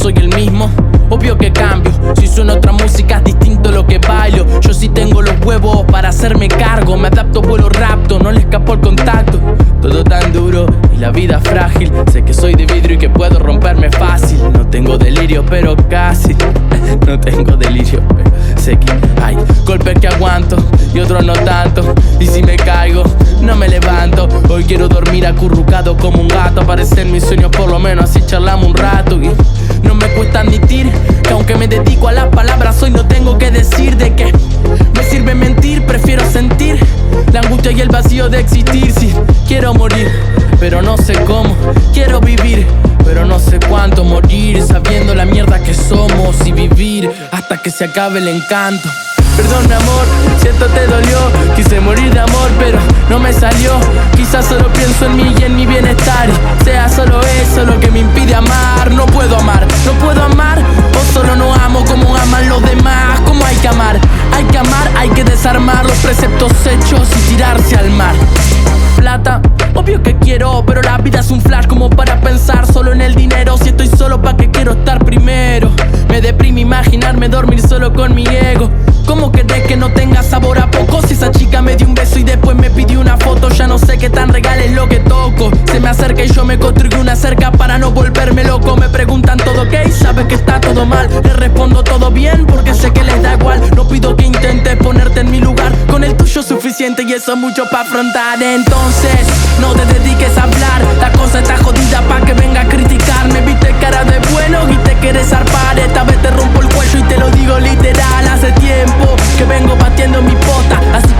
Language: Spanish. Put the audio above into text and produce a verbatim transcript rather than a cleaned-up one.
soy el mismo. Obvio que cambio, si suena otra música es distinto lo que bailo. Yo sí tengo los huevos para hacerme cargo. Me adapto, vuelo rapto, no le escapo el contacto. Todo tan duro y la vida frágil. Sé que soy de vidrio y que puedo romperme fácil. No tengo delirio pero casi. No tengo delirio pero sé que hay golpes que aguanto y otros no tanto. Y si me caigo no me levanto. Hoy quiero dormir acurrucado como un gato. Aparecer en mis sueños por lo menos así charlamos un rato. Y no me cuesta admitir que aunque me dedico a las palabras hoy no tengo que decir de qué me sirve mentir. Prefiero sentir la angustia y el vacío de existir. Si quiero morir pero no sé cómo. Quiero vivir pero no sé cuánto. Morir sabiendo la mierda que somos y vivir hasta que se acabe el encanto. Perdón amor, si esto te dolió. Quise morir de amor pero no me salió. Quizás solo pienso en mí y en mi bienestar. Y sea solo eso lo que me impide amar. No puedo amar, no puedo amar. O solo no amo como aman los demás. Como hay que amar, hay que amar. Hay que desarmar los preceptos hechos y tirarse al mar. Plata, obvio que quiero, pero la vida es un flash como para pensar solo en el dinero. Si estoy solo, ¿pa' qué quiero estar primero? Me deprime imaginarme dormir solo con mi ego. ¿Cómo querés que no tenga sabor a poco? Si esa chica me dio un beso y después me pidió una foto. Ya no sé qué tan regal es lo que toco. Se me acerca y yo me construyo una cerca para no volverme loco. Me preguntan todo ok, sabes que está todo mal. Le respondo todo bien porque sé que les da igual. No pido que intentes ponerte en mi lugar. Con el tuyo es suficiente y eso es mucho para afrontar. Entonces, no te dediques a hablar. La cosa está jodida pa' que venga a criticarme. Viste cara de bueno y te quieres zarpar. Esta vez te rompo el cuello y te lo digo literal. Hace tiempo que vengo batiendo mi pota, así